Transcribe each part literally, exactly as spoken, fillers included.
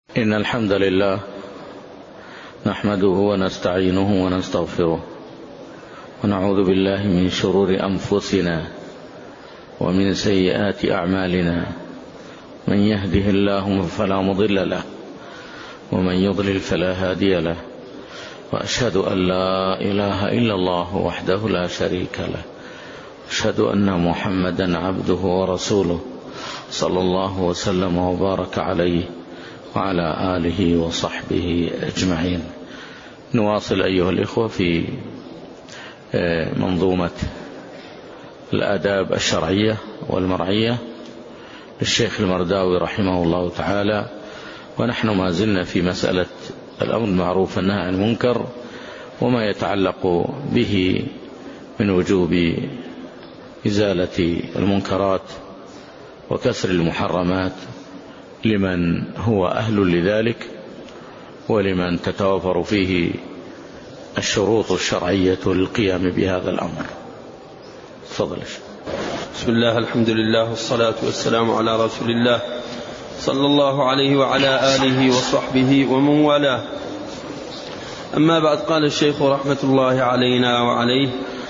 إن الحمد لله نحمده ونستعينه ونستغفره ونعوذ بالله من شرور أنفسنا ومن سيئات أعمالنا، من يهده الله فلا مضل له ومن يضلل فلا هادي له، وأشهد أن لا إله إلا الله وحده لا شريك له، أشهد أن محمدا عبده ورسوله صلى الله وسلم وبارك عليه وعلى آله وصحبه أجمعين. نواصل أيها الإخوة في منظومة الآداب الشرعية والمرعية للشيخ المرداوي رحمه الله تعالى، ونحن ما زلنا في مسألة الأمر بالمعروف والنهي عن المنكر وما يتعلق به من وجوب إزالة المنكرات وكسر المحرمات لمن هو أهل لذلك ولمن تتوافر فيه الشروط الشرعية للقيام بهذا الأمر. تفضل. بسم الله، الحمد لله والصلاة والسلام على رسول الله صلى الله عليه وعلى آله وصحبه ومن والاه. أما بعد، قال الشيخ رحمة الله علينا وعليه: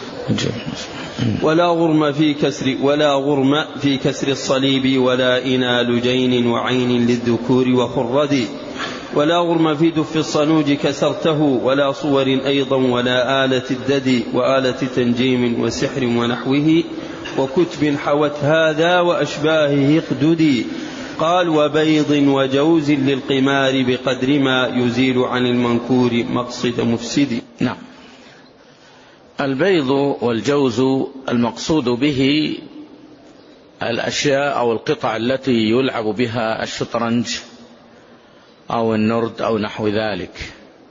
ولا غرم في كسر ولا غرم في كسر الصليب ولا إنال جين وعين للذكور وخرد، ولا غرم في دف الصنوج كسرته ولا صور أيضا ولا آلة الدد وآلة تنجيم وسحر ونحوه وكتب حوت هذا وأشباهه اقددي. قال: وبيض وجوز للقمار بقدر ما يزيل عن المنكور مقصد مفسد. نعم، البيض والجوز المقصود به الأشياء أو القطع التي يلعب بها الشطرنج أو النرد أو نحو ذلك،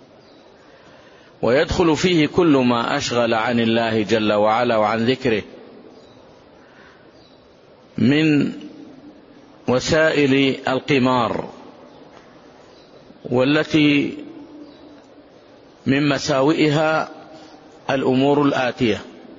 ويدخل فيه كل ما أشغل عن الله جل وعلا وعن ذكره من وسائل القمار، والتي من مساوئها الأمور الآتية.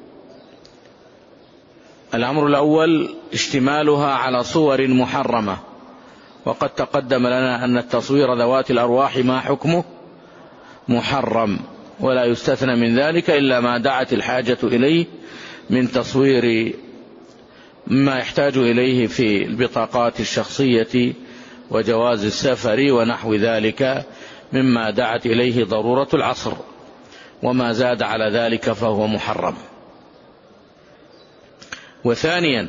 الأمر الأول اشتمالها على صور محرمة، وقد تقدم لنا أن التصوير ذوات الأرواح ما حكمه محرم، ولا يستثنى من ذلك إلا ما دعت الحاجة إليه من تصوير ما يحتاج إليه في البطاقات الشخصية وجواز السفر ونحو ذلك مما دعت إليه ضرورة العصر، وما زاد على ذلك فهو محرم. وثانيا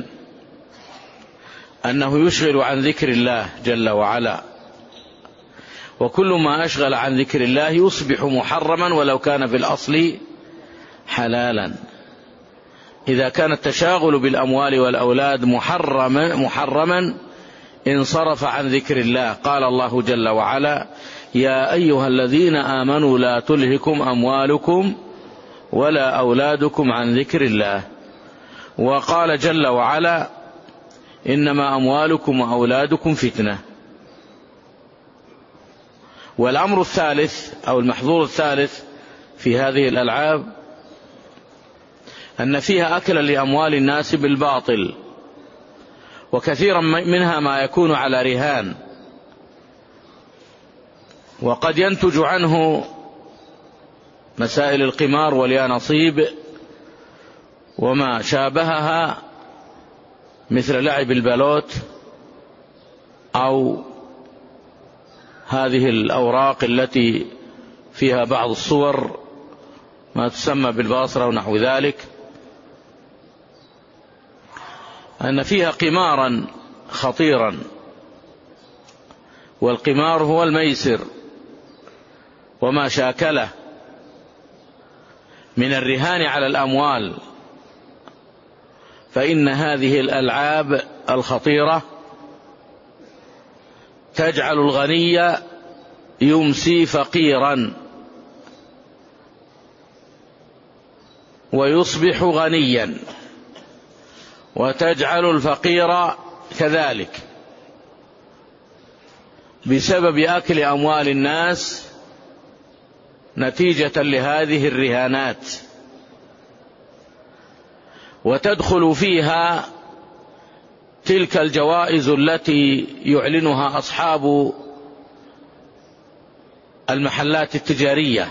أنه يشغل عن ذكر الله جل وعلا، وكل ما أشغل عن ذكر الله يصبح محرما ولو كان في الأصل حلالا. إذا كان التشاغل بالأموال والأولاد محرما, محرما انصرف عن ذكر الله. قال الله جل وعلا: يا أيها الذين آمنوا لا تلهكم أموالكم ولا أولادكم عن ذكر الله. وقال جل وعلا: إنما أموالكم وأولادكم فتنة. والأمر الثالث أو المحظور الثالث في هذه الألعاب أن فيها أكلا لأموال الناس بالباطل، وكثيرا منها ما يكون على رهان، وقد ينتج عنه مسائل القمار واليانصيب وما شابهها مثل لعب البلوت أو هذه الأوراق التي فيها بعض الصور ما تسمى بالباصرة ونحو ذلك، أن فيها قمارا خطيرا. والقمار هو الميسر وما شاكله من الرهان على الأموال، فإن هذه الألعاب الخطيرة تجعل الغني يمسي فقيرا ويصبح غنيا، وتجعل الفقير كذلك بسبب أكل أموال الناس نتيجة لهذه الرهانات. وتدخل فيها تلك الجوائز التي يعلنها أصحاب المحلات التجارية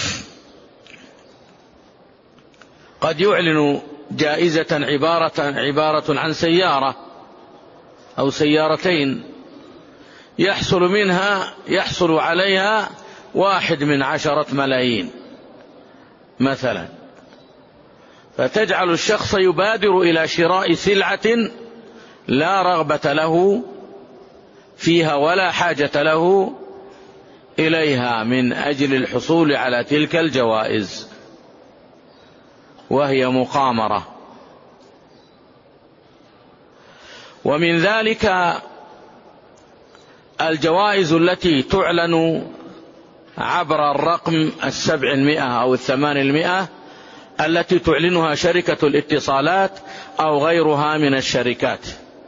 قد يعلن جائزة عبارة, عبارة عن سيارة أو سيارتين يحصل منها يحصل عليها واحد من عشرة ملايين مثلا، فتجعل الشخص يبادر إلى شراء سلعة لا رغبة له فيها ولا حاجة له إليها من أجل الحصول على تلك الجوائز، وهي مقامرة. ومن ذلك الجوائز التي تعلن عبر الرقم السبعمائة أو الثمانمائة التي تعلنها شركة الاتصالات أو غيرها من الشركات.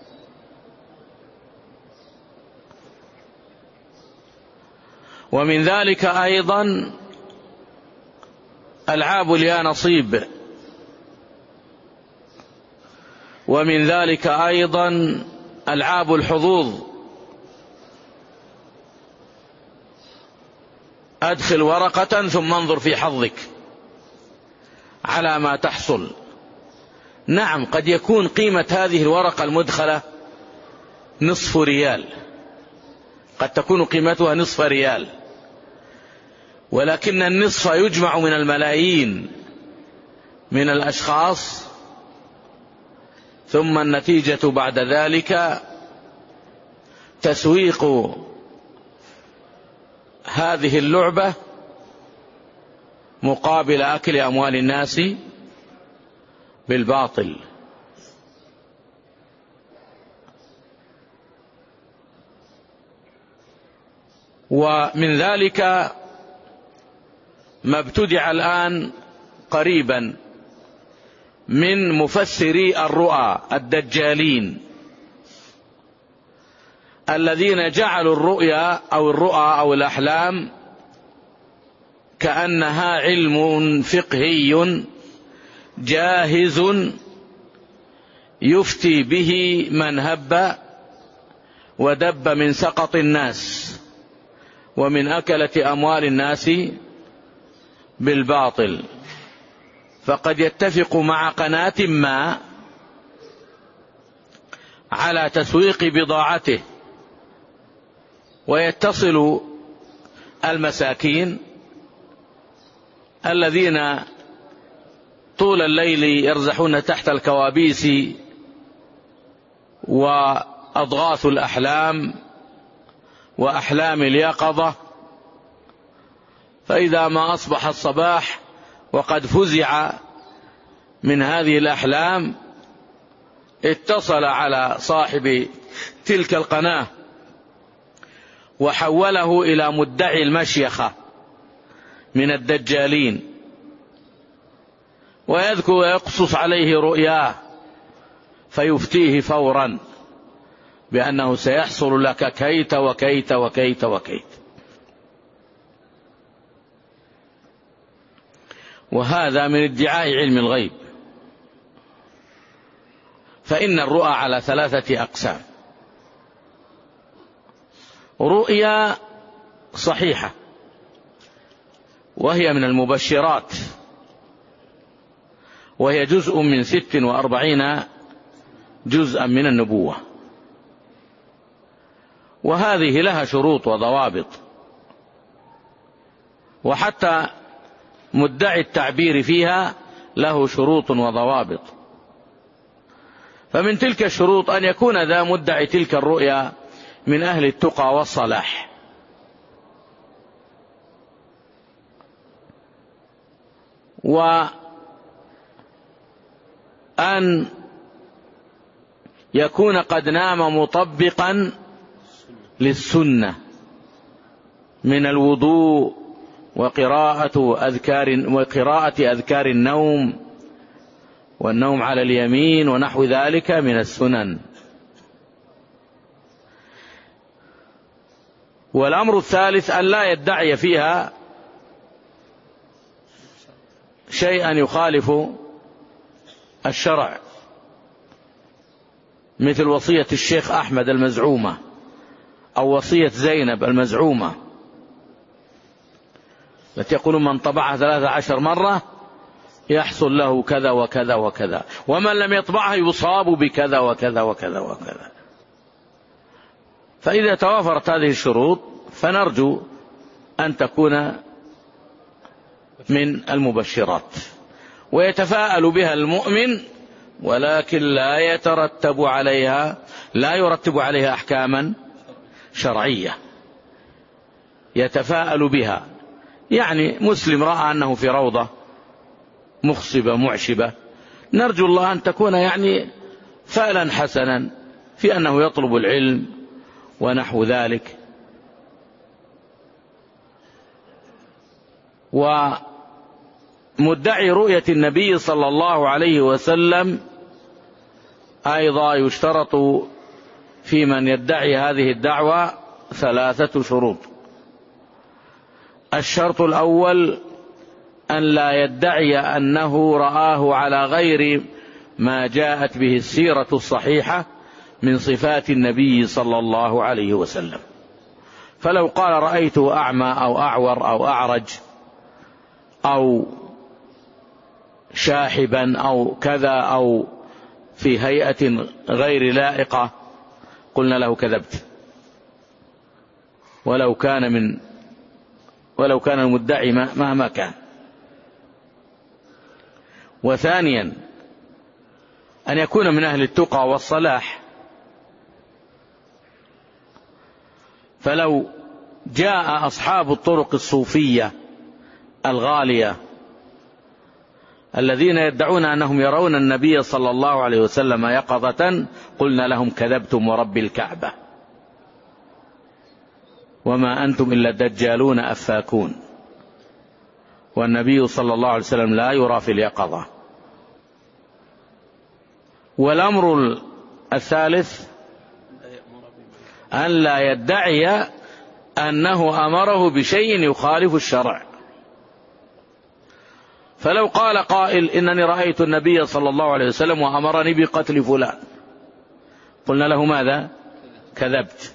ومن ذلك أيضا ألعاب اليانصيب، ومن ذلك أيضا ألعاب الحظوظ. أدخل ورقة ثم انظر في حظك على ما تحصل. نعم، قد يكون قيمة هذه الورقة المدخلة نصف ريال، قد تكون قيمتها نصف ريال، ولكن النصف يجمع من الملايين من الأشخاص، ثم النتيجة بعد ذلك تسويق هذه اللعبة مقابل أكل أموال الناس بالباطل. ومن ذلك ما ابتدع الآن قريبا من مفسري الرؤى الدجالين، الذين جعلوا الرؤيا أو الرؤى أو الأحلام كأنها علم فقهي جاهز يفتي به من هب ودب من سقط الناس ومن أكلة أموال الناس بالباطل. فقد يتفق مع قناة ما على تسويق بضاعته، ويتصل المساكين الذين طول الليل يرزحون تحت الكوابيس وأضغاث الأحلام وأحلام اليقظة، فإذا ما أصبح الصباح وقد فزع من هذه الأحلام اتصل على صاحب تلك القناة وحوله إلى مدعي المشيخة من الدجالين، ويذكر ويقصص عليه رؤياه فيفتيه فورا بأنه سيحصل لك كيت وكيت وكيت وكيت. وهذا من ادعاء علم الغيب. فإن الرؤى على ثلاثة أقسام: رؤيا صحيحة وهي من المبشرات، وهي جزء من ست وأربعين جزءا من النبوة، وهذه لها شروط وضوابط، وحتى مدعي التعبير فيها له شروط وضوابط. فمن تلك الشروط أن يكون ذا مدعي تلك الرؤيا من أهل التقى والصلاح، وأن يكون قد نام مطبقا للسنة من الوضوء وقراءة أذكار وقراءة أذكار النوم والنوم على اليمين ونحو ذلك من السنن. والأمر الثالث أن لا يدعي فيها شيئا يخالف الشرع، مثل وصية الشيخ أحمد المزعومة أو وصية زينب المزعومة، التي يقولون من طبعها ثلاثة عشر مرة يحصل له كذا وكذا وكذا، ومن لم يطبعها يصاب بكذا وكذا وكذا وكذا. فإذا توافرت هذه الشروط فنرجو أن تكون من المبشرات ويتفاءل بها المؤمن، ولكن لا يترتب عليها لا يرتب عليها أحكاما شرعية، يتفاءل بها. يعني مسلم رأى أنه في روضة مخصبة معشبة، نرجو الله أن تكون يعني فعلا حسنا في أنه يطلب العلم ونحو ذلك. ومدعي رؤية النبي صلى الله عليه وسلم أيضا يشترط في من يدعي هذه الدعوة ثلاثة شروط. الشرط الأول أن لا يدعي أنه رآه على غير ما جاءت به السيرة الصحيحة من صفات النبي صلى الله عليه وسلم. فلو قال رأيته أعمى أو أعور أو أعرج أو شاحبا أو كذا أو في هيئة غير لائقة قلنا له كذبت، ولو كان من ولو كان المدعي مهما كان. وثانيا أن يكون من أهل التقى والصلاح، فلو جاء أصحاب الطرق الصوفية الغالية الذين يدعون أنهم يرون النبي صلى الله عليه وسلم يقظة قلنا لهم كذبتم ورب الكعبة، وما أنتم إلا دجالون أفاكون، والنبي صلى الله عليه وسلم لا يرى في اليقظة. والأمر الثالث أن لا يدعي أنه أمره بشيء يخالف الشرع. فلو قال قائل إنني رأيت النبي صلى الله عليه وسلم وأمرني بقتل فلان قلنا له ماذا؟ كذبت.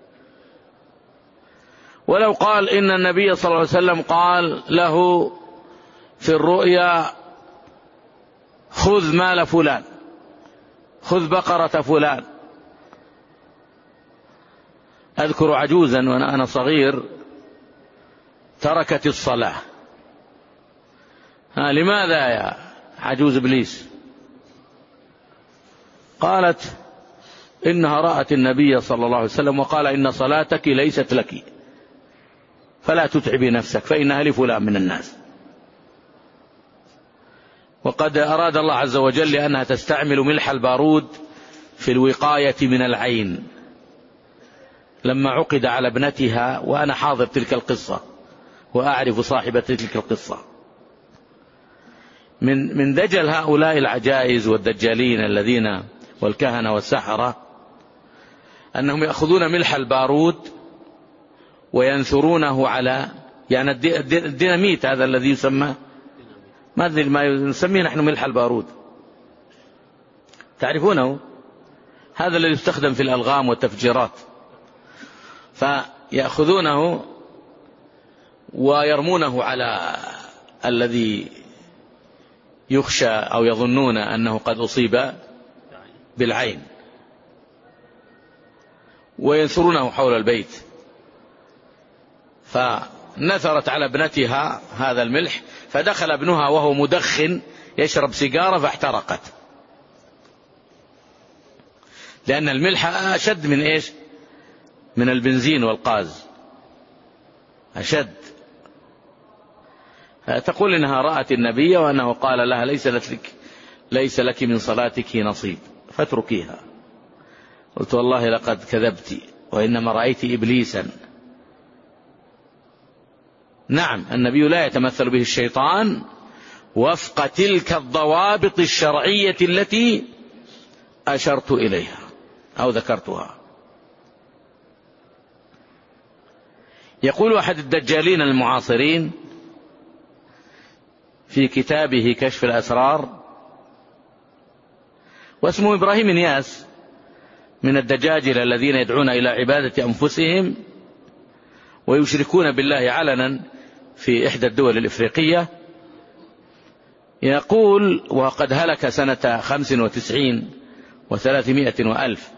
ولو قال إن النبي صلى الله عليه وسلم قال له في الرؤيا خذ مال فلان، خذ بقرة فلان. أذكر عجوزا وأنا أنا صغير تركت الصلاة. ها لماذا يا عجوز إبليس؟ قالت إنها رأت النبي صلى الله عليه وسلم وقال إن صلاتك ليست لك فلا تتعبي نفسك فإنها لفلان من الناس. وقد أراد الله عز وجل لأنها تستعمل ملح البارود في الوقاية من العين لما عقد على ابنتها، وأنا حاضر تلك القصة وأعرف صاحبة تلك القصة. من من دجل هؤلاء العجائز والدجالين الذين والكهنة والسحرة أنهم يأخذون ملح البارود وينثرونه على يعني الديناميت هذا الذي يسمى ما أدري ما نسميه نحن ملح البارود، تعرفونه؟ هذا الذي يستخدم في الألغام والتفجيرات. فيأخذونه ويرمونه على الذي يخشى أو يظنون أنه قد أصيب بالعين وينثرونه حول البيت. فنثرت على ابنتها هذا الملح فدخل ابنها وهو مدخن يشرب سيجارة فاحترقت، لأن الملح أشد من إيش؟ من البنزين والغاز أشد. تقول إنها رأت النبي وأنه قال لها ليس لك, ليس لك من صلاتك نصيب فاتركيها. قلت والله لقد كذبت وإنما رأيت إبليسا. نعم النبي لا يتمثل به الشيطان وفق تلك الضوابط الشرعية التي أشرت إليها أو ذكرتها. يقول أحد الدجالين المعاصرين في كتابه كشف الأسرار، واسمه إبراهيم نياس، من الدجاجلة الذين يدعون إلى عبادة أنفسهم ويشركون بالله علنا في إحدى الدول الإفريقية، يقول وقد هلك سنة خمس وتسعين وثلاثمائة وألف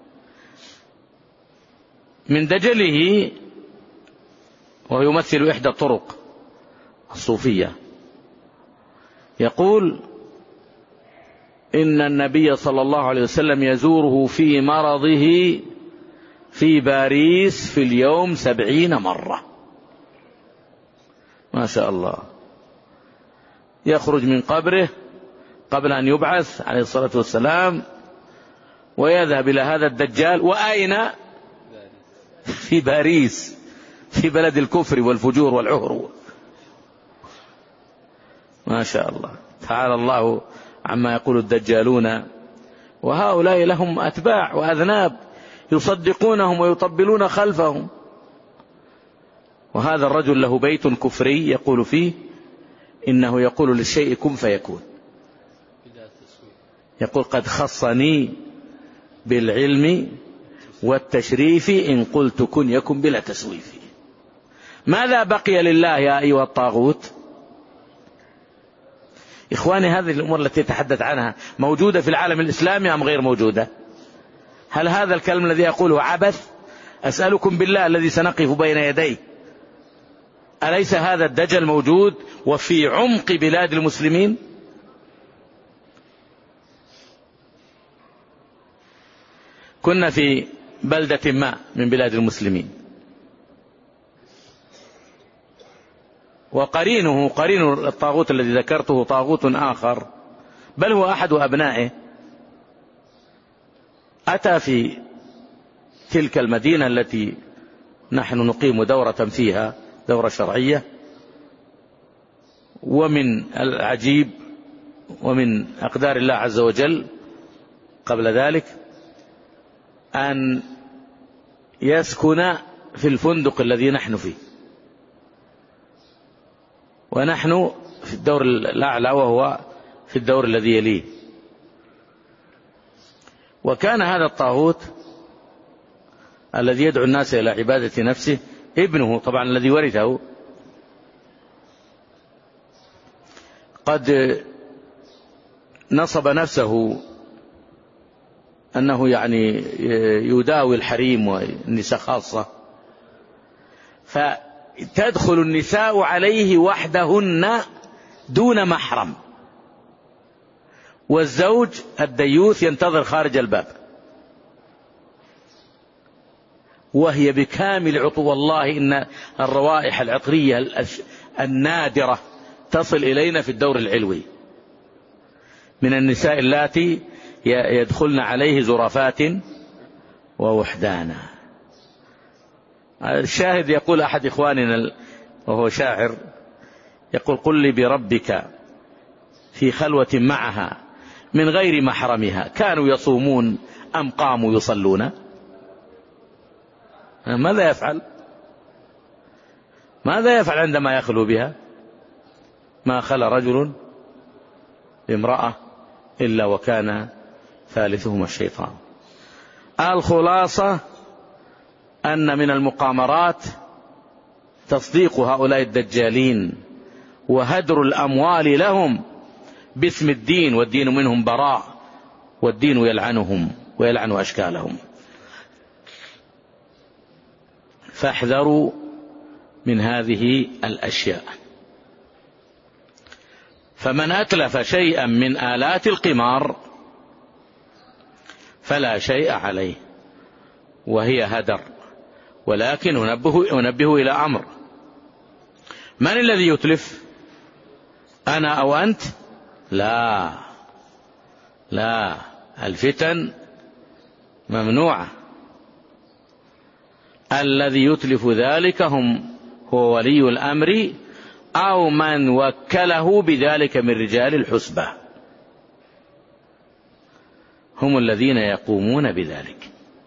من دجله، ويمثل إحدى الطرق الصوفية، يقول إن النبي صلى الله عليه وسلم يزوره في مرضه في باريس في اليوم سبعين مرة. ما شاء الله. يخرج من قبره قبل أن يبعث عليه الصلاة والسلام ويذهب إلى هذا الدجال. وأين؟ في باريس، في بلد الكفر والفجور والعهر. ما شاء الله، تعالى الله عما يقول الدجالون، وهؤلاء لهم أتباع وأذناب يصدقونهم ويطبلون خلفهم. وهذا الرجل له بيت كفري يقول فيه إنه يقول للشيء كن فيكون، يقول قد خصني بالعلم والتشريف إن قلت كن يكن بلا تسويف. ماذا بقي لله يا أيها الطاغوت؟ إخواني، هذه الأمور التي يتحدث عنها موجودة في العالم الإسلامي أم غير موجودة؟ هل هذا الكلام الذي أقوله عبث؟ أسألكم بالله الذي سنقف بين يديه، أليس هذا الدجل موجود وفي عمق بلاد المسلمين؟ كنا في بلدة ما من بلاد المسلمين، وقرينه قرين الطاغوت الذي ذكرته طاغوت آخر، بل هو أحد أبنائه، أتى في تلك المدينة التي نحن نقيم دورة فيها، دورة شرعية. ومن العجيب ومن أقدار الله عز وجل قبل ذلك أن يسكن في الفندق الذي نحن فيه، ونحن في الدور الأعلى وهو في الدور الذي يليه. وكان هذا الطاغوت الذي يدعو الناس إلى عبادة نفسه ابنه طبعا الذي ورثه قد نصب نفسه أنه يعني يداوي الحريم والنساء خاصة، فتدخل النساء عليه وحدهن دون محرم، والزوج الديوث ينتظر خارج الباب، وهي بكامل عطو. والله إن الروائح العطرية النادرة تصل إلينا في الدور العلوي من النساء اللاتي يدخلن عليه زرافات ووحدانا. الشاهد يقول أحد إخواننا وهو شاعر، يقول قل لي بربك في خلوة معها من غير محرمها كانوا يصومون أم قاموا يصلون؟ ماذا يفعل؟ ماذا يفعل عندما يخلو بها؟ ما خلى رجل بامرأة إلا وكان ثالثهما الشيطان. الخلاصة أن من المقامرات تصديق هؤلاء الدجالين وهدر الأموال لهم باسم الدين، والدين منهم براء، والدين يلعنهم ويلعن أشكالهم. فاحذروا من هذه الأشياء. فمن أتلف شيئا من آلات القمار فلا شيء عليه، وهي هدر. ولكن أنبه, أنبه إلى أمر: من الذي يتلف؟ أنا أو أنت؟ لا لا، الفتن ممنوعة. الذي يتلف ذلك هم هو ولي الأمر أو من وكله بذلك من رجال الحسبة، هم الذين يقومون بذلك.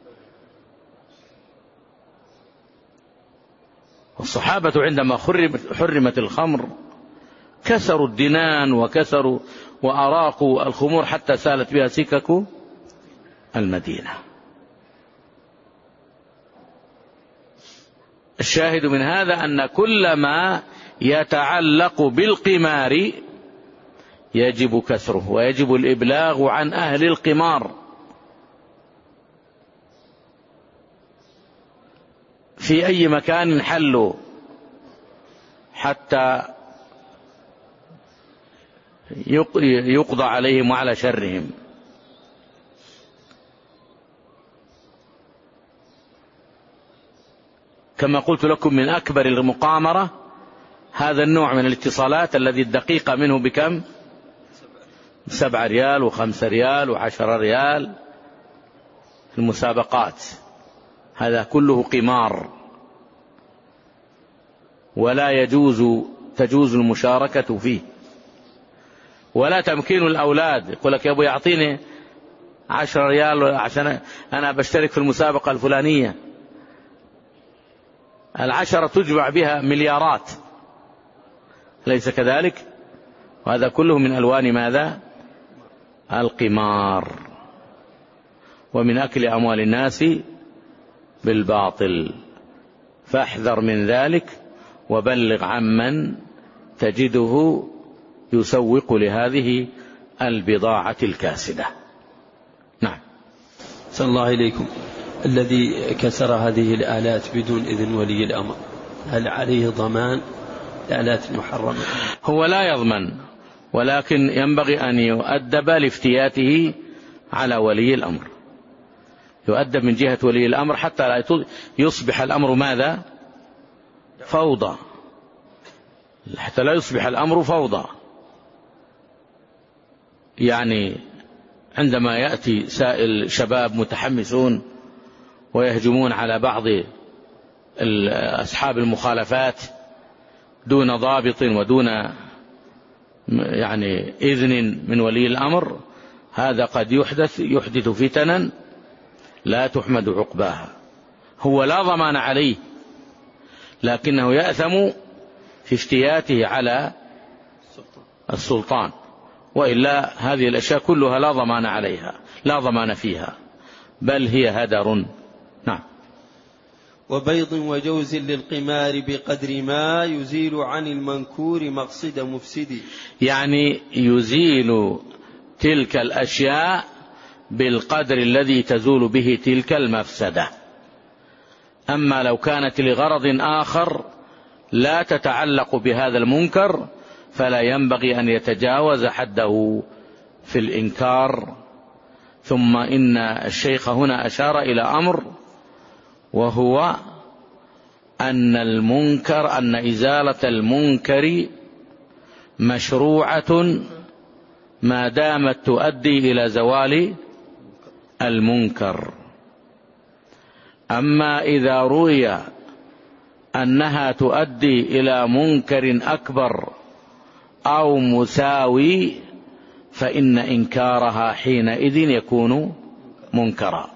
والصحابة عندما حرمت الخمر كسروا الدنان وكسروا وأراقوا الخمور حتى سالت بها سكك المدينة. الشاهد من هذا أن كل ما يتعلق بالقمار يجب كسره، ويجب الإبلاغ عن أهل القمار في أي مكان حلوا حتى يقضى عليهم وعلى شرهم. كما قلت لكم من أكبر المقامرة هذا النوع من الاتصالات الذي الدقيقة منه بكم؟ سبع ريال وخمس ريال وعشر ريال في المسابقات. هذا كله قمار ولا يجوز تجوز المشاركة فيه، ولا تمكين الأولاد. يقول لك يا أبو يعطيني عشر ريال عشان أنا بشترك في المسابقة الفلانية. العشرة تجمع بها مليارات، ليس كذلك؟ وهذا كله من ألوان ماذا؟ القمار، ومن أكل أموال الناس بالباطل. فاحذر من ذلك وبلغ عمن تجده يسوق لهذه البضاعة الكاسدة. نعم. صلى الله إليكم. الذي كسر هذه الآلات بدون إذن ولي الأمر هل عليه ضمان الآلات المحرمة؟ هو لا يضمن، ولكن ينبغي أن يؤدب لافتياته على ولي الأمر، يؤدب من جهة ولي الأمر حتى لا يصبح الأمر ماذا؟ فوضى، حتى لا يصبح الأمر فوضى. يعني عندما يأتي سائل شباب متحمسون ويهجمون على بعض أصحاب المخالفات دون ضابط ودون يعني إذن من ولي الأمر، هذا قد يحدث يحدث فتنا لا تحمد عقباها. هو لا ضمان عليه، لكنه يأثم في افتياته على السلطان، وإلا هذه الأشياء كلها لا ضمان عليها، لا ضمان فيها، بل هي هدر. نعم. وبيض وجوز للقمار بقدر ما يزيل عن المنكور مقصد مفسد. يعني يزيل تلك الأشياء بالقدر الذي تزول به تلك المفسدة. أما لو كانت لغرض آخر لا تتعلق بهذا المنكر فلا ينبغي أن يتجاوز حده في الإنكار. ثم إن الشيخ هنا أشار إلى أمر، وهو أن المنكر أن إزالة المنكر مشروعة ما دامت تؤدي إلى زوال المنكر. أما إذا روي أنها تؤدي إلى منكر أكبر أو مساوي فإن إنكارها حينئذ يكون منكرا،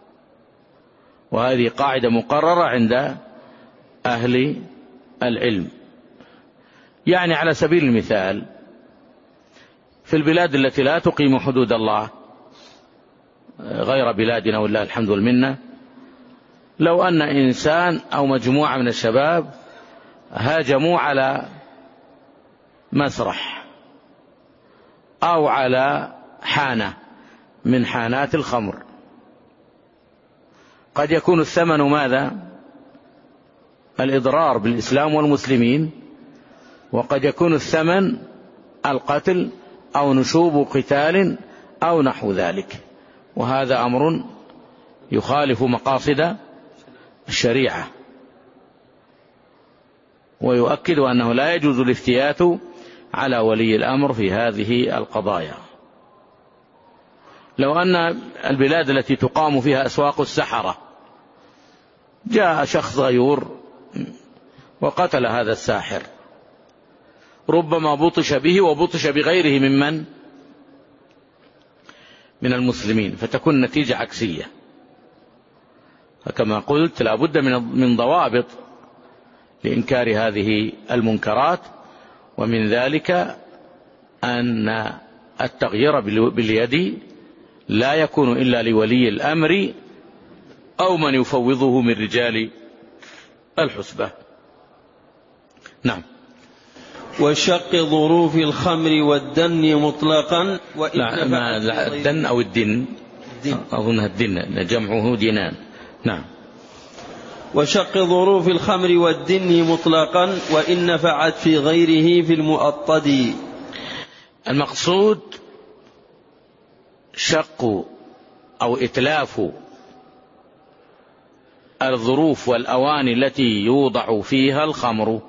وهذه قاعدة مقررة عند أهل العلم. يعني على سبيل المثال في البلاد التي لا تقيم حدود الله غير بلادنا ولله الحمد والمنة، لو أن إنسان أو مجموعة من الشباب هاجموا على مسرح أو على حانة من حانات الخمر، قد يكون الثمن ماذا؟ الإضرار بالإسلام والمسلمين، وقد يكون الثمن القتل أو نشوب قتال أو نحو ذلك، وهذا أمر يخالف مقاصد الشريعة، ويؤكد أنه لا يجوز الافتيات على ولي الأمر في هذه القضايا. لو أن البلاد التي تقام فيها أسواق السحرة جاء شخص غيور وقتل هذا الساحر، ربما بطش به وبطش بغيره ممن من المسلمين، فتكون النتيجة عكسية. فكما قلت لا بد من ضوابط لإنكار هذه المنكرات، ومن ذلك أن التغيير باليد لا يكون إلا لولي الأمر أو من يفوضه من رجال الحسبة. نعم. وشق ظروف الخمر والدن مطلقا. لا, ما لا الدن أو الدن, الدن. أظنها الدن جمعه دينان. نعم. وشق ظروف الخمر والدن مطلقا وإن نفعت في غيره في المؤطد. المقصود شق أو إتلاف الظروف والأواني التي يوضع فيها الخمر،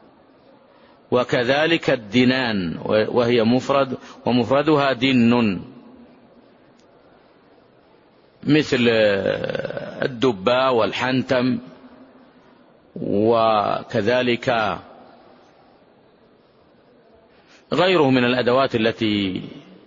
وكذلك الدنان وهي مفرد ومفردها دن، مثل الدباء والحنتم، وكذلك غيره من الأدوات التي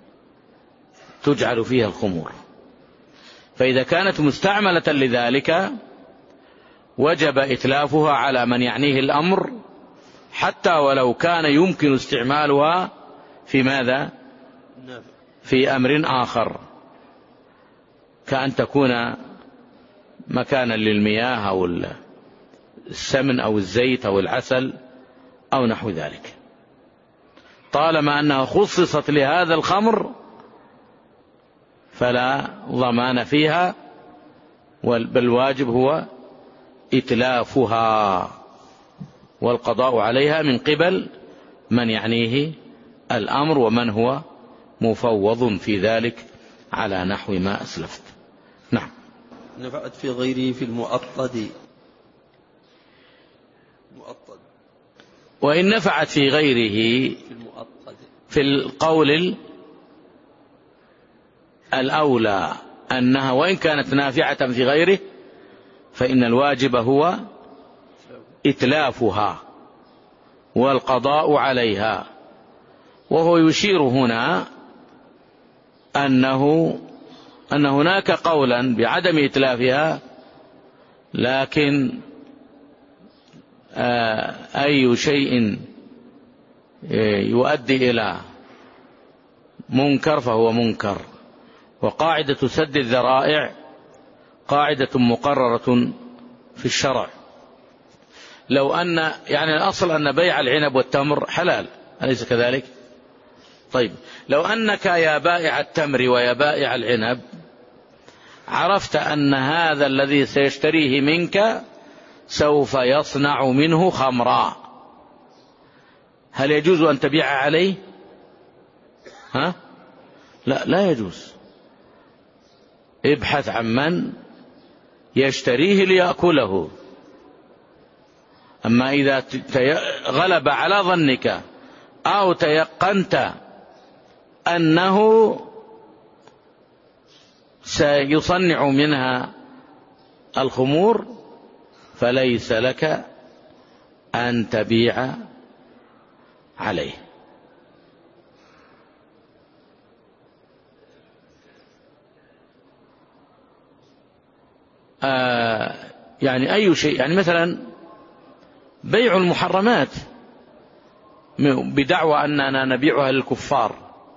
تجعل فيها الخمور. فإذا كانت مستعملة لذلك وجب إتلافها على من يعنيه الأمر، حتى ولو كان يمكن استعمالها في ماذا؟ في أمر آخر، كأن تكون مكانا للمياه أو السمن أو الزيت أو العسل أو نحو ذلك، طالما أنها خصصت لهذا الخمر فلا ضمان فيها، بل واجب هو إتلافها والقضاء عليها من قبل من يعنيه الأمر ومن هو مفوض في ذلك على نحو ما أسلفت. نعم. نفعت في غيره في المؤطد. مؤطد. وإن نفعت في غيره في المؤطد في القول الأولى أنها وإن كانت نافعة في غيره فإن الواجب هو إتلافها والقضاء عليها. وهو يشير هنا أنه أن هناك قولا بعدم إتلافها، لكن أي شيء يؤدي إلى منكر فهو منكر. وقاعدة سد الذرائع قاعدة مقررة في الشرع. لو أن يعني الأصل أن بيع العنب والتمر حلال، أليس كذلك؟ طيب، لو أنك يا بائع التمر ويا بائع العنب عرفت أن هذا الذي سيشتريه منك سوف يصنع منه خمرا، هل يجوز أن تبيع عليه؟ ها؟ لا، لا يجوز. ابحث عن من يشتريه ليأكله. أما إذا غلب على ظنك أو تيقنت أنه سيصنع منها الخمور فليس لك أن تبيع عليه. آه يعني أي شيء، يعني مثلا بيع المحرمات بدعوى أننا نبيعها للكفار.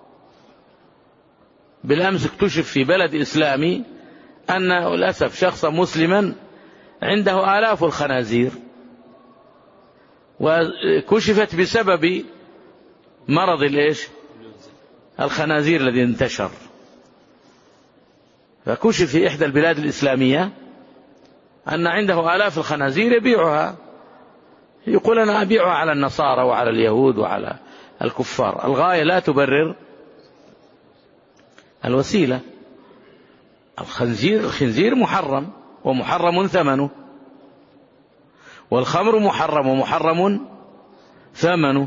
بالأمس اكتشف في بلد إسلامي أن للأسف شخصا مسلما عنده آلاف الخنازير، وكشفت بسبب مرض الإيش؟ الخنازير الذي انتشر. فكشف في إحدى البلاد الإسلامية أن عنده آلاف الخنازير يبيعها، يقول أنا أبيعها على النصارى وعلى اليهود وعلى الكفار. الغاية لا تبرر الوسيلة. الخنزير الخنزير محرم ومحرم ثمنه، والخمر محرم ومحرم ثمنه،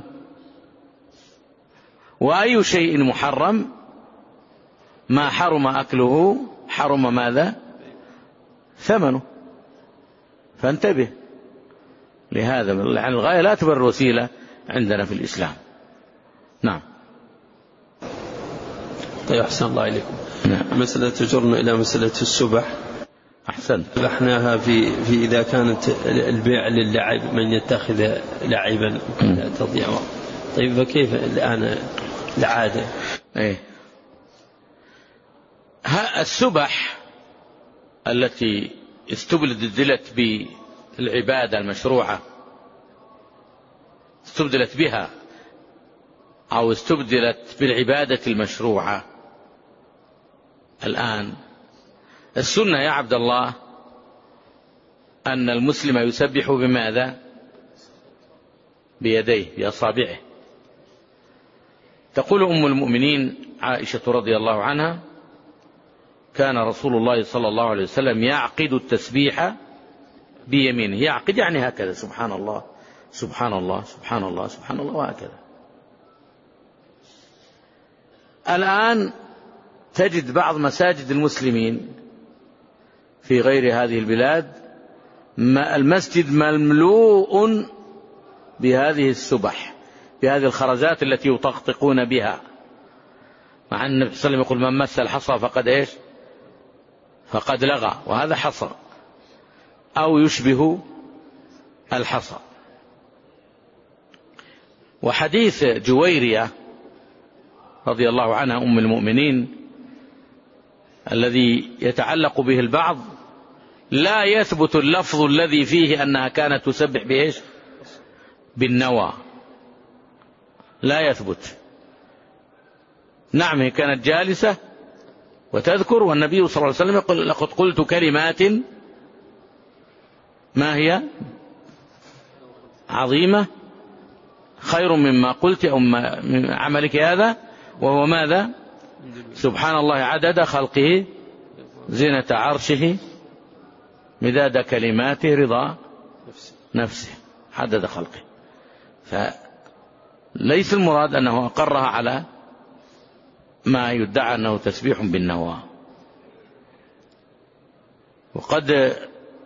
وأي شيء محرم ما حرم أكله حرم ماذا؟ ثمنه. فانتبه لهذا، يعني الغاية لا تبرر الوسيلة عندنا في الإسلام. نعم. طيب، أحسن الله إليكم. نعم. مسألة تجرنا إلى مسألة السبح. أحسن. بحناها في في إذا كانت البيع للعب، من يتخذ لعبا لا تضيع. طيب، فكيف الآن العادة؟ إيه، السبح التي استبدلت بالعبادة المشروعة، استبدلت بها أو استبدلت بالعبادة المشروعة. الآن السنة يا عبد الله أن المسلم يسبح بماذا؟ بيديه، بأصابعه. تقول أم المؤمنين عائشة رضي الله عنها: كان رسول الله صلى الله عليه وسلم يعقد التسبيح بيمينه. يعقد يعني هكذا: سبحان الله سبحان الله سبحان الله سبحان الله، وهكذا. الآن تجد بعض مساجد المسلمين في غير هذه البلاد المسجد مملوء بهذه السبح، بهذه الخرزات التي يطقطقون بها، مع أن النبي صلى الله عليه وسلم يقول: من مس الحصى فقد إيش؟ فقد لغى. وهذا حصى أو يشبه الحصى. وحديث جويرية رضي الله عنها أم المؤمنين الذي يتعلق به البعض لا يثبت اللفظ الذي فيه أنها كانت تسبح بإيش؟ بالنوى، لا يثبت. نعم هي كانت جالسة وتذكر، والنبي صلى الله عليه وسلم يقول: لقد قلت كلمات ما هي عظيمة خير مما قلت أو من عملك هذا، وهو ماذا؟ سبحان الله عدد خلقه، زينة عرشه، مداد كلماته، رضا نفسه، عدد خلقه. فليس المراد أنه أقرها على ما يدعى أنه تسبيح بالنوى. وقد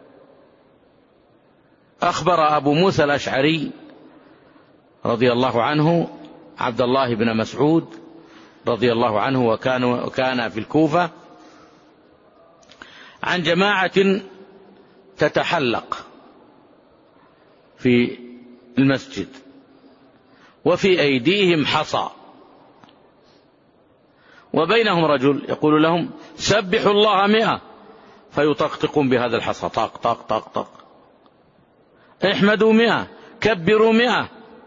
أخبر أبو موسى الأشعري رضي الله عنه عبد الله بن مسعود رضي الله عنه، وكان, وكان في الكوفة، عن جماعة تتحلق في المسجد وفي أيديهم حصى، وبينهم رجل يقول لهم: سبحوا الله مئة، فيطقطقون بهذا الحصى: طق طق طق طق. احمدوا مئة، كبروا مئة.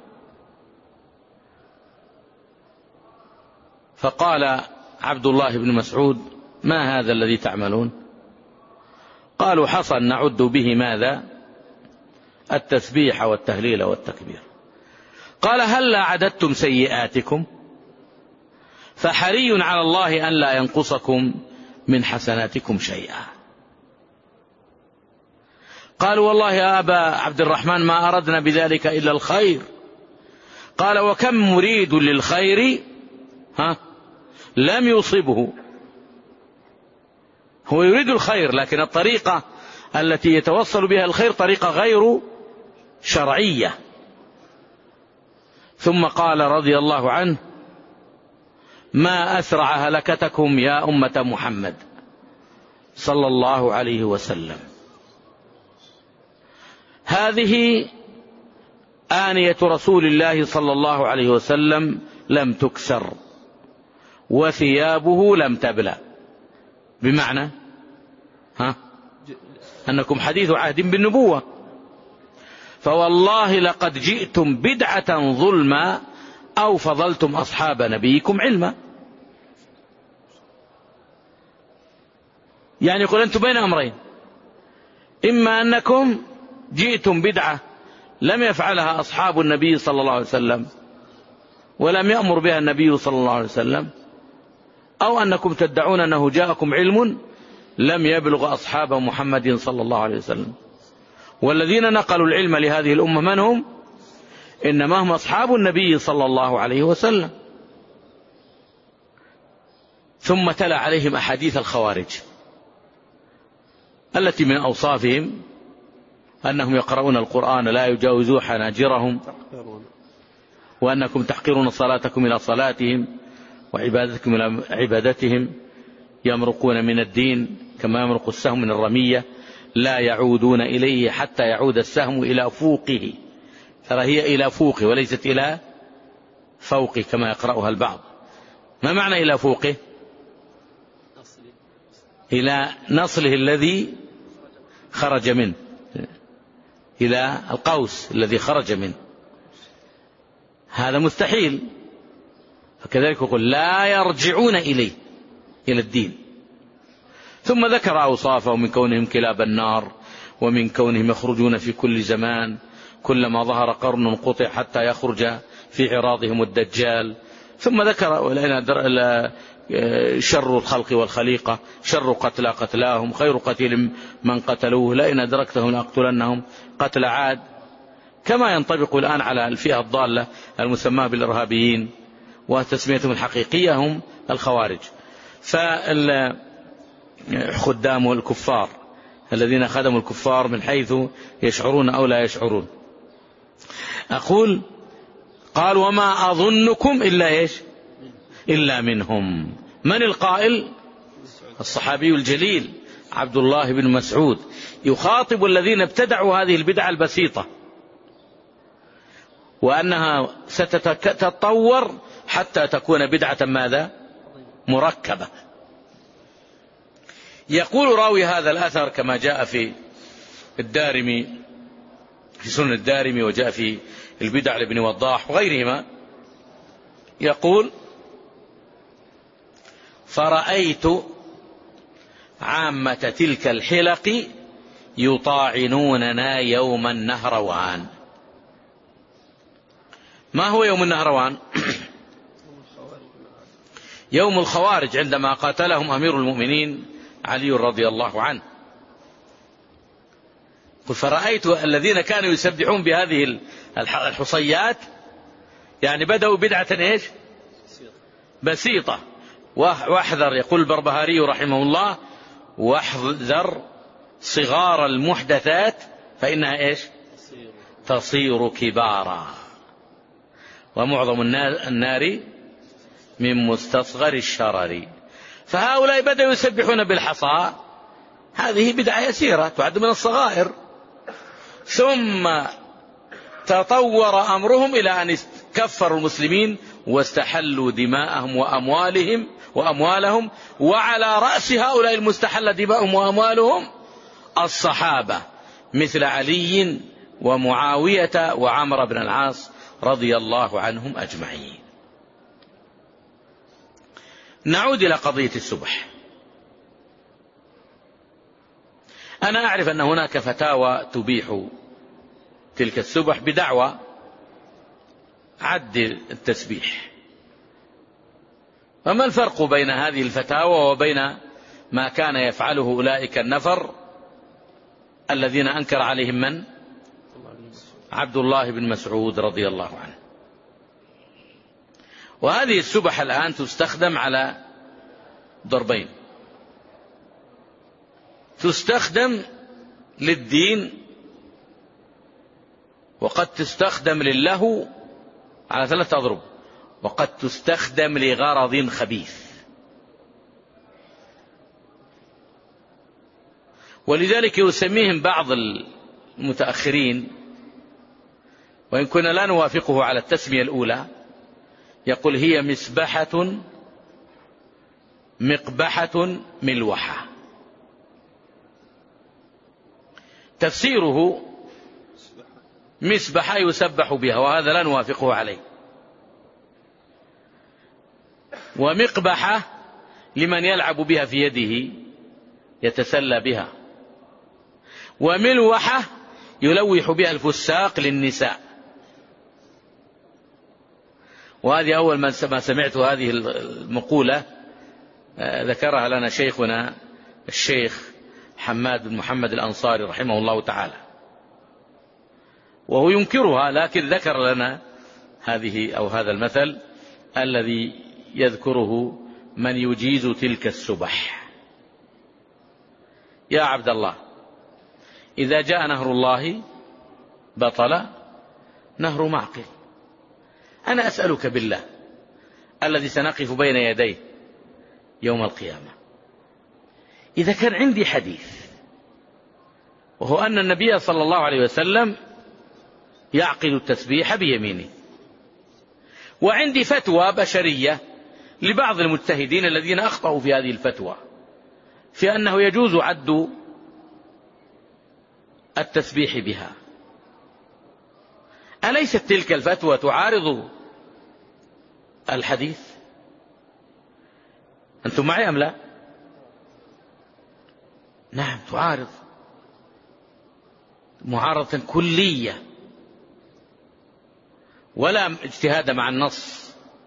فقال عبد الله بن مسعود: ما هذا الذي تعملون؟ قالوا: حصى نعد به ماذا؟ التسبيح والتهليل والتكبير. قال: هل عددتم سيئاتكم؟ فحري على الله أن لا ينقصكم من حسناتكم شيئا. قالوا: والله يا أبا عبد الرحمن ما أردنا بذلك إلا الخير. قال: وكم مريد للخير ها لم يصبه. هو يريد الخير، لكن الطريقة التي يتوصل بها الخير طريقة غير شرعية. ثم قال رضي الله عنه: ما أسرع هلكتكم يا أمة محمد صلى الله عليه وسلم. هذه آنية رسول الله صلى الله عليه وسلم لم تكسر، وثيابه لم تبلى. بمعنى ها أنكم حديث عهد بالنبوة، فوالله لقد جئتم بدعة ظلما أو فضلتم أصحاب نبيكم علما. يعني يقول أنتم بين أمرين: إما أنكم جئتم بدعة لم يفعلها أصحاب النبي صلى الله عليه وسلم ولم يأمر بها النبي صلى الله عليه وسلم، أو أنكم تدعون أنه جاءكم علم لم يبلغ أصحاب محمد صلى الله عليه وسلم. والذين نقلوا العلم لهذه الأمة من هم؟ إنما هم أصحاب النبي صلى الله عليه وسلم. ثم تلا عليهم أحاديث الخوارج التي من أوصافهم أنهم يقرؤون القرآن لا يجاوزوا حناجرهم، وأنكم تحقرون صلاتكم إلى صلاتهم وعبادتكم إلى عبادتهم، يمرقون من الدين كما يمرق السهم من الرمية، لا يعودون إليه حتى يعود السهم إلى فوقه. ترى هي إلى فوقه وليست إلى فوقه كما يقرأها البعض. ما معنى إلى فوقه؟ إلى نصله الذي خرج منه، إلى القوس الذي خرج منه. هذا مستحيل، فكذلك يقول لا يرجعون إليه إلى الدين. ثم ذكر أوصافه من كونهم كلاب النار، ومن كونهم يخرجون في كل زمان، كلما ظهر قرن قطع حتى يخرج في عراضهم الدجال. ثم ذكر شر الخلق والخليقة، شر قتلى قتلاهم، خير قتيل من قتلوه، لئن أدركتهم لأقتلنهم قتل عاد، كما ينطبق الآن على الفئة الضالة المسماة بالإرهابيين، وتسميتهم الحقيقية هم الخوارج. فخدام الكفار الذين خدموا الكفار من حيث يشعرون أو لا يشعرون. أقول قال وما أظنكم إلا إيش إلا منهم. من القائل؟ الصحابي الجليل عبد الله بن مسعود، يخاطب الذين ابتدعوا هذه البدعة البسيطة، وأنها ستتطور حتى تكون بدعة ماذا؟ مركبة. يقول راوي هذا الأثر كما جاء في الدارمي في سنن الدارمي، وجاء في البدع لابن وضاح وغيرهما، يقول فرأيت عامة تلك الحلق يطاعنوننا يوم النهروان. ما هو يوم النهروان؟ يوم الخوارج، عندما قاتلهم أمير المؤمنين علي رضي الله عنه. فرأيت الذين كانوا يسبحون بهذه الحصيات، يعني بدأوا بدعة إيش بسيطة. واحذر، يقول البربهاري رحمه الله، واحذر صغار المحدثات فإنها إيش تصير كبارا، ومعظم النار من مستصغر الشرر. فهؤلاء بدأوا يسبحون بالحصى، هذه بدعة يسيرة تعد من الصغائر، ثم تطور أمرهم إلى أن كفروا المسلمين واستحلوا دماءهم وأموالهم وأموالهم وعلى رأس هؤلاء المستحل دماءهم وأموالهم الصحابة مثل علي ومعاوية وعمر بن العاص رضي الله عنهم أجمعين. نعود إلى قضية السبح. أنا أعرف أن هناك فتاوى تبيح تلك السبح بدعوى عد التسبيح. فما الفرق بين هذه الفتاوى وبين ما كان يفعله أولئك النفر الذين أنكر عليهم من؟ عبد الله بن مسعود رضي الله عنه. وهذه السبح الآن تستخدم على ضربين: تستخدم للدين، وقد تستخدم للهو على ثلاثة أضرب، وقد تستخدم لغرض خبيث. ولذلك يسميهم بعض المتأخرين، وإن كنا لا نوافقه على التسمية الأولى، يقول هي مسبحة مقبحة ملوحة. تفسيره مسبحة يسبح بها، وهذا لا نوافقه عليه. ومقبحة لمن يلعب بها في يده يتسلى بها. وملوحة يلوح بها الفساق للنساء. وهذه أول ما سمعت هذه المقولة ذكرها لنا شيخنا الشيخ حماد بن محمد الأنصاري رحمه الله تعالى، وهو ينكرها، لكن ذكر لنا هذه أو هذا المثل الذي يذكره من يجيز تلك السبح. يا عبد الله، إذا جاء نهر الله بطل نهر معقل. أنا أسألك بالله الذي سنقف بين يديه يوم القيامة، إذا كان عندي حديث وهو أن النبي صلى الله عليه وسلم يعقد التسبيح بيمينه، وعندي فتوى بشرية لبعض المجتهدين الذين أخطأوا في هذه الفتوى في أنه يجوز عد التسبيح بها، أليست تلك الفتوى تعارض الحديث؟ أنتم معي أم لا؟ نعم تعارض معارضة كلية ولا اجتهاد مع النص.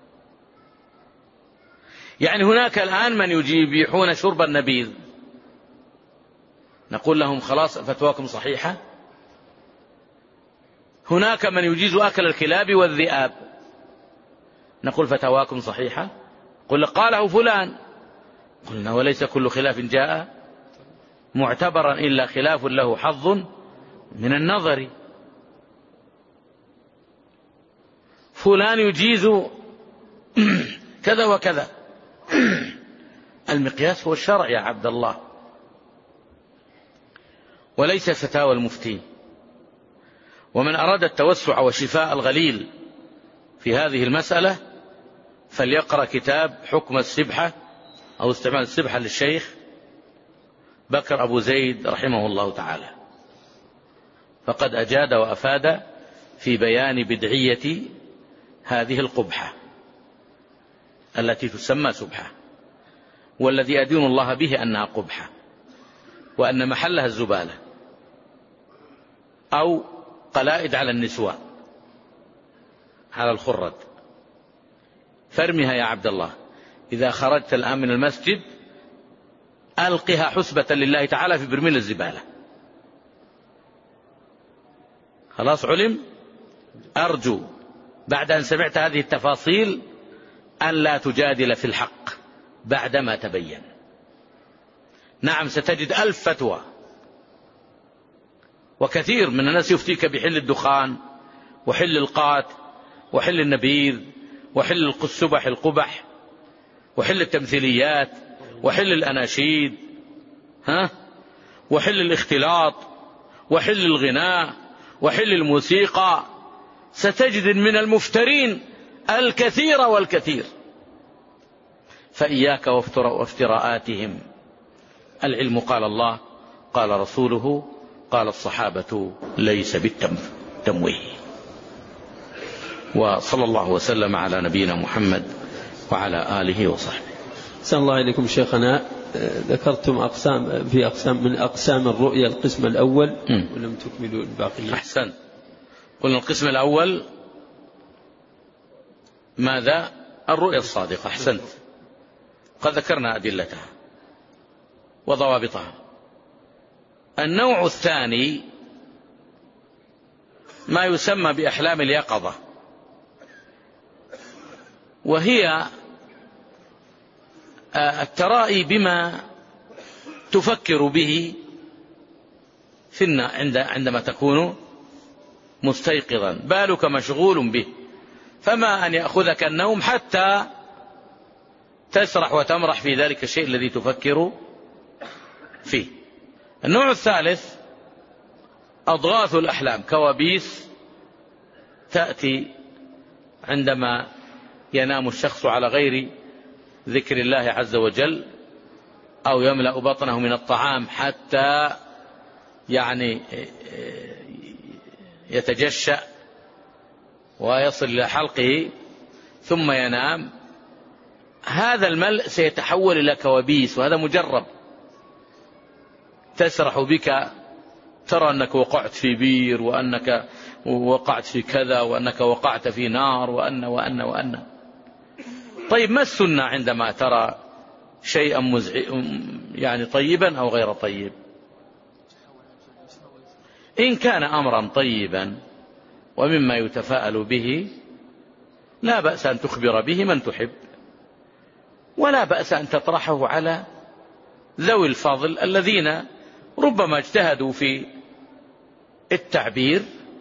يعني هناك الآن من يبيحون شرب النبيذ، نقول لهم خلاص فتواكم صحيحة. هناك من يجيز أكل الكلاب والذئاب، نقول فتواكم صحيحة. قل قاله فلان، قلنا وليس كل خلاف جاء معتبرا إلا خلاف له حظ من النظر. فلان يجيز كذا وكذا. المقياس هو الشرع يا عبد الله، وليس فتاوى المفتي. ومن أراد التوسع وشفاء الغليل في هذه المسألة فليقرأ كتاب حكم السبحة أو استعمال السبحة للشيخ بكر أبو زيد رحمه الله تعالى، فقد أجاد وأفاد في بيان بدعية هذه القبحة التي تسمى سبحة، والذي أدين الله به أنها قبحة، وأن محلها الزبالة أو قلائد على النسوان على الخرد. فارمها يا عبد الله، إذا خرجت الآن من المسجد ألقها حسبة لله تعالى في برميل الزبالة. خلاص علم. أرجو بعد أن سمعت هذه التفاصيل أن لا تجادل في الحق بعدما تبين. نعم ستجد ألف فتوى، وكثير من الناس يفتيك بحل الدخان وحل القات وحل النبيذ وحل السبح القبح وحل التمثيليات وحل الأناشيد، ها، وحل الاختلاط وحل الغناء وحل الموسيقى. ستجد من المفترين الكثير والكثير، فإياك وافتراءاتهم. العلم قال الله قال رسوله قال الصحابة ليس بالتمويه. وصلى الله وسلم على نبينا محمد وعلى آله وصحبه. أحسن الله إليكم شيخنا. ذكرتم أقسام في أقسام من أقسام الرؤيا القسم الأول م. ولم تكملوا الباقية. أحسن. قلنا القسم الأول ماذا؟ الرؤيا الصادقة. أحسنت. قد ذكرنا أدلتها وضوابطها. النوع الثاني ما يسمى بأحلام اليقظة، وهي الترائي بما تفكر به في عندما تكون مستيقظا، بالك مشغول به، فما أن يأخذك النوم حتى تسرح وتمرح في ذلك الشيء الذي تفكر فيه. النوع الثالث أضغاث الأحلام، كوابيس تأتي عندما ينام الشخص على غير ذكر الله عز وجل، أو يملأ بطنه من الطعام حتى يعني يتجشأ ويصل إلى حلقه ثم ينام. هذا الملء سيتحول إلى كوابيس، وهذا مجرب. تسرح بك، ترى أنك وقعت في بير، وأنك وقعت في كذا، وأنك وقعت في نار، وأن وأن وأن. طيب ما السنة عندما ترى شيئا مزعج يعني طيبا أو غير طيب؟ إن كان أمرا طيبا ومما يتفاءل به لا بأس أن تخبر به من تحب، ولا بأس أن تطرحه على ذوي الفضل الذين ربما اجتهدوا في التعبير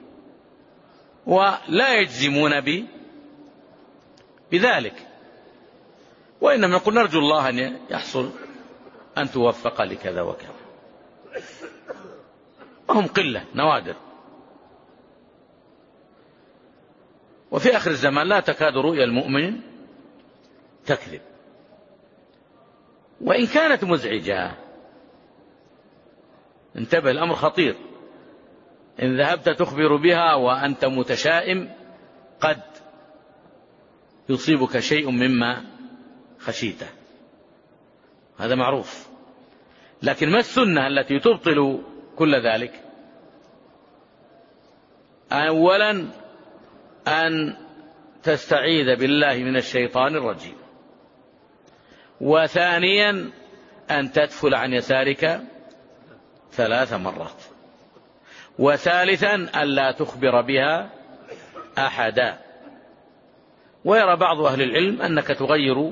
ولا يجزمون ب بذلك، وإنما نقول نرجو الله أن يحصل أن توفق لكذا وكذا، وهم قلة نوادر. وفي آخر الزمان لا تكاد رؤيا المؤمن تكذب، وإن كانت مزعجة انتبه، الأمر خطير. إن ذهبت تخبر بها وأنت متشائم قد يصيبك شيء مما خشيته. هذا معروف. لكن ما السنة التي تبطل كل ذلك؟ أولا أن تستعيذ بالله من الشيطان الرجيم، وثانيا أن تدفل عن يسارك ثلاث مرات، وثالثا أن لا تخبر بها أحدا. ويرى بعض أهل العلم أنك تغير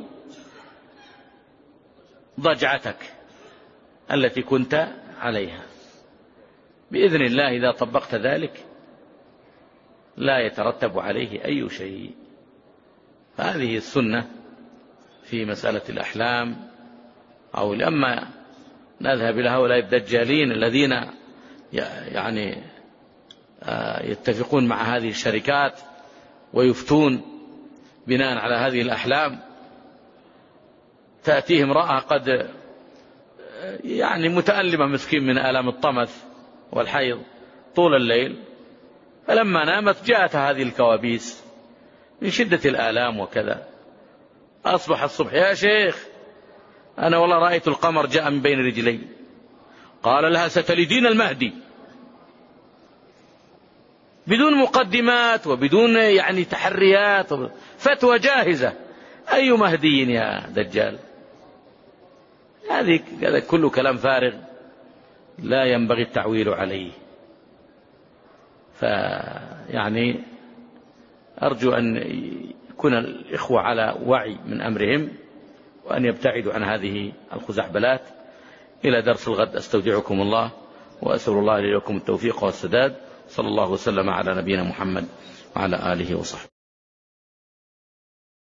ضجعتك التي كنت عليها. بإذن الله إذا طبقت ذلك لا يترتب عليه أي شيء. هذه السنة في مسألة الأحلام. أو لما نذهب إلى هؤلاء الدجالين الذين يعني يتفقون مع هذه الشركات ويفتون بناء على هذه الأحلام، تأتيهم امرأة قد يعني متألمة مسكين من آلام الطمث والحيض طول الليل، فلما نامت جاءتها هذه الكوابيس من شدة الآلام وكذا. أصبح الصبح: يا شيخ أنا والله رأيت القمر جاء من بين رجلي. قال لها: ستلدين المهدي، بدون مقدمات وبدون يعني تحريات، فتوى جاهزة. أي مهدي يا دجال؟ هذا كله كلام فارغ لا ينبغي التعويل عليه. فيعني أرجو أن يكون الإخوة على وعي من أمرهم وأن يبتعدوا عن هذه الخزعبلات. إلى درس الغد أستودعكم الله، وأسأل الله لي ولكم التوفيق والسداد. صلى الله وسلم على نبينا محمد وعلى آله وصحبه.